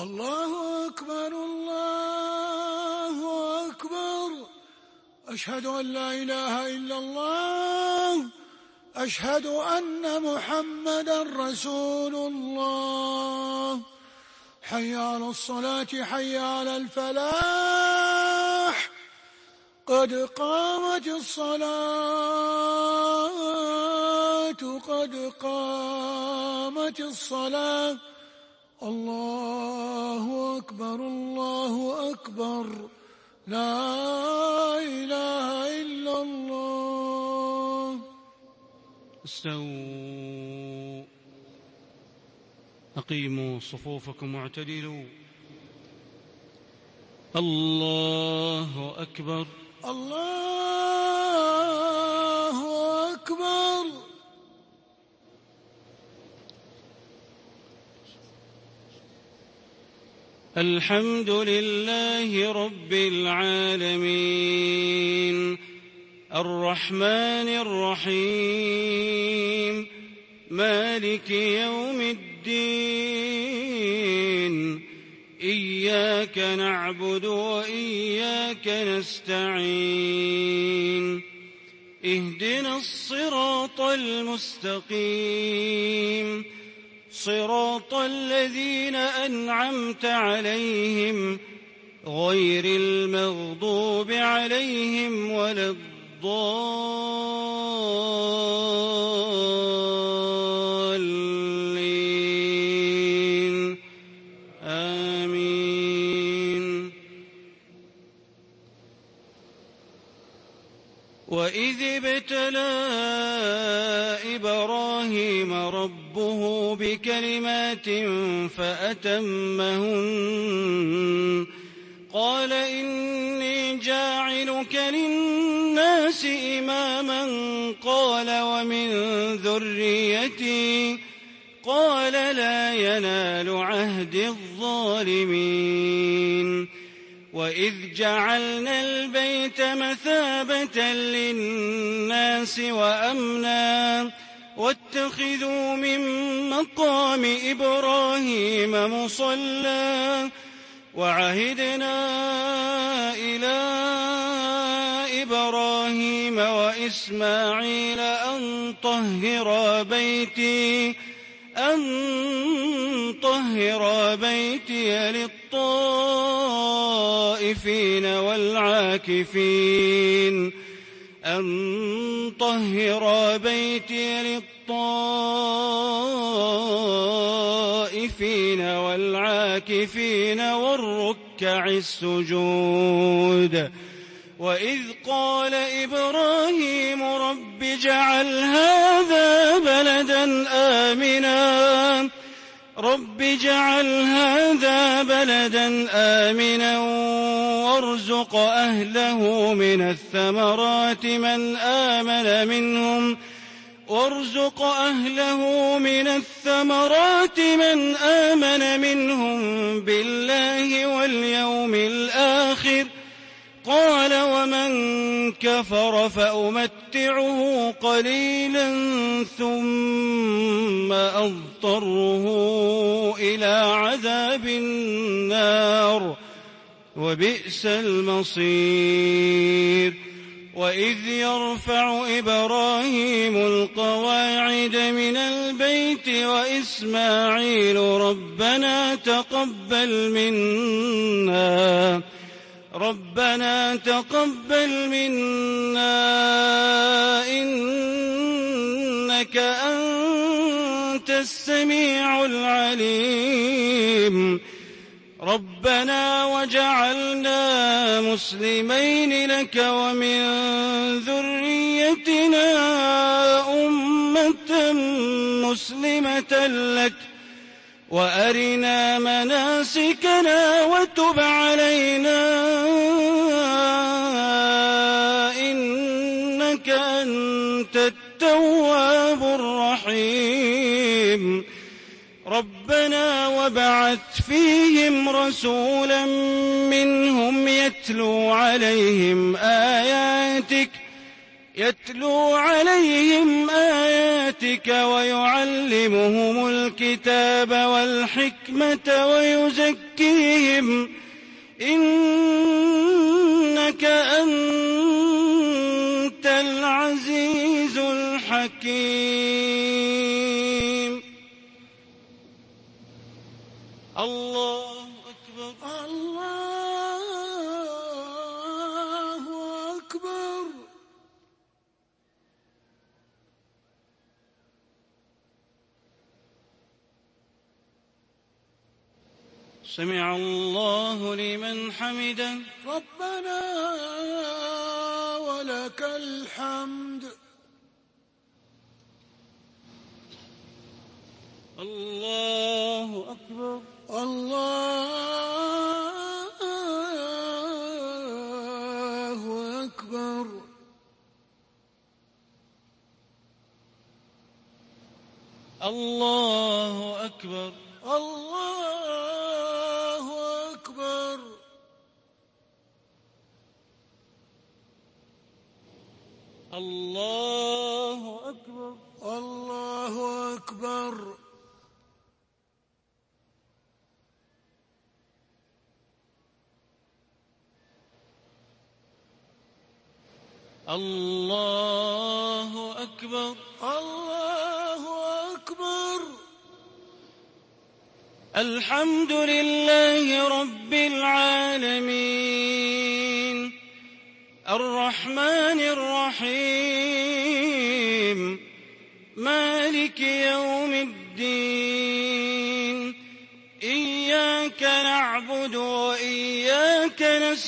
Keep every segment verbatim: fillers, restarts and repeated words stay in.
الله أكبر الله أكبر. أشهد أن لا إله إلا الله. أشهد أن محمدا رسول الله. حي على الصلاة حي على الفلاح. قد قامت الصلاة قد قامت الصلاة. الله أكبر الله أكبر. لا إله إلا الله. استووا، أقيموا صفوفكم واعتدلوا. الله أكبر الله أكبر. الحمد لله رب العالمين، الرحمن الرحيم، مالك يوم الدين. إياك نعبد وإياك نستعين. اهدنا الصراط المستقيم، صراط الذين أنعمت عليهم غير المغضوب عليهم ولا الضالين. آمين. وإذ ابتلى إبراهيم ربه بكلمات فأتمهن قال إني جاعلك للناس إماما قال ومن ذريتي قال لا ينال عهد الظالمين. وإذ جعلنا البيت مثابة للناس وأمنا واتخذوا من مقام إبراهيم مصلى وعهدنا إلى إبراهيم وإسماعيل أن طهرا بيتي أن طهرا بيتي للطائفين والعاكفين أن طهرا بيتي للطائفين والعاكفين والركع السجود. وإذ قال إبراهيم رب اجعل هذا بلدا آمنا رب اجعل هذا بلدا آمنا وارزق أهله من الثمرات من آمن منهم وارزق أهله من الثمرات من آمن منهم بالله واليوم الآخر قال ومن كفر فأمتعه قليلا ثم أضطره إلى عذاب النار وبئس المصير. وإذ يرفع إبراهيم القواعد من البيت وإسماعيل ربنا تقبل منا ربنا تقبل منا إنك أنت السميع العليم ربنا وجعلنا مسلمين لك ومن ذريتنا أمة مسلمة لك وأرنا مناسكنا وتب علينا إنك أنت التواب الرحيم. ربنا وابعث فيهم رسولا منهم يتلو عليهم آياتك يتلو عليهم آياتك ويعلمهم الكتاب والحكمة ويزكيهم إنك أنت العزيز الحكيم. الله أكبر. الله أكبر. سمع الله لمن حمده. ربنا ولك الحمد. الله أكبر. الله أكبر. الله أكبر. الله أكبر. الله أكبر. الله أكبر. الله أكبر. الله أكبر. الحمد لله رب العالمين الرحمن الرحيم مالك يوم الدين إياك نعبد وإياك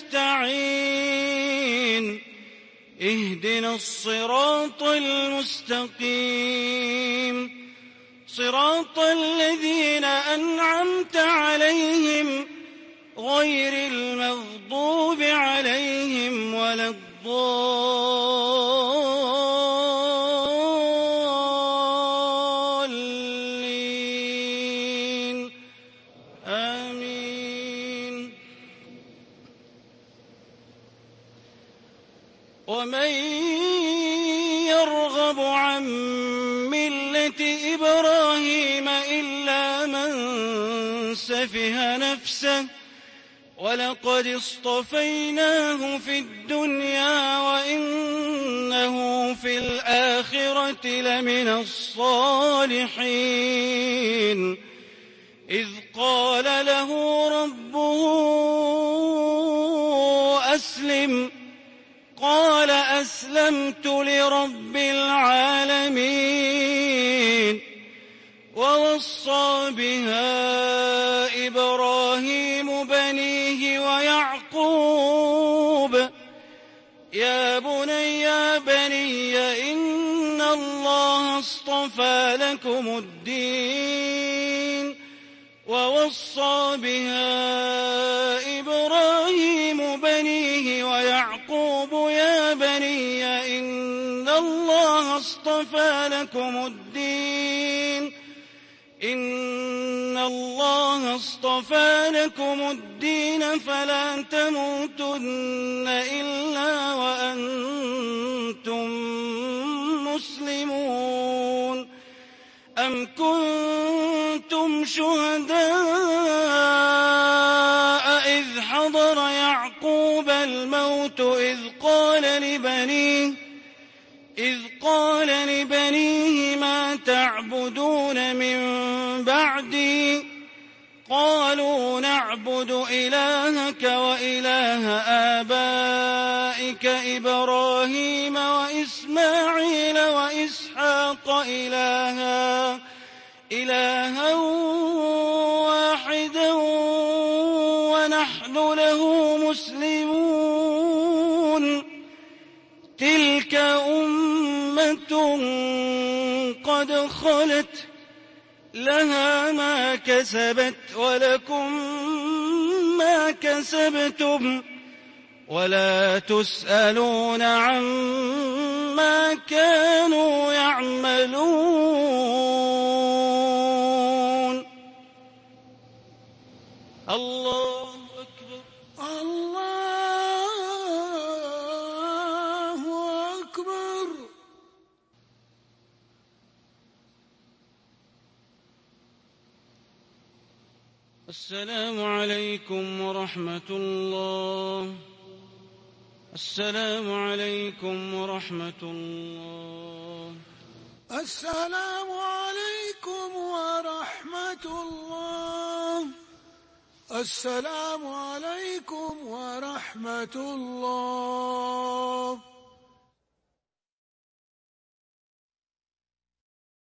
نستعين اهدنا الصراط المستقيم صراط الذين أنعمت عليهم غير المغضوب عليهم ولا الضالين آمين. ومن يرغب عن ملة إبراهيم إلا من سفه نفسه ولقد اصطفيناه في الدنيا وإنه في الآخرة لمن الصالحين إذ قال له ربه أسلم قال أسلمت لرب العالمين ووصى بها إبراهيم بنيه ويعقوب يا بني يا بني إن الله اصطفى لكم الدين ووصى بها إبراهيم بنيه ويعقوب يا بني إن الله اصطفى لكم الدين إن الله اصطفى لكم الدين فلا تموتن إلا وأنتم مسلمون أم كنتم شهداء إذ حضر يعقوب الموت إذ قال لبنيه إذ قال لبنيه ما تعبدون من بعدي قالوا نعبد إلهك وإله آبائك إبراهيم وإسماعيل وإسحاق إلها إلها واحدا ونحن له مسلمون تلك أمة قد خلت لها ما كسبت ولكم ما كسبتم ولا تسألون عما كانوا يعملون. الله أكبر. الله أكبر. السلام عليكم ورحمة الله. السلام عليكم ورحمة الله. السلام عليكم ورحمة الله. السلام عليكم ورحمة الله.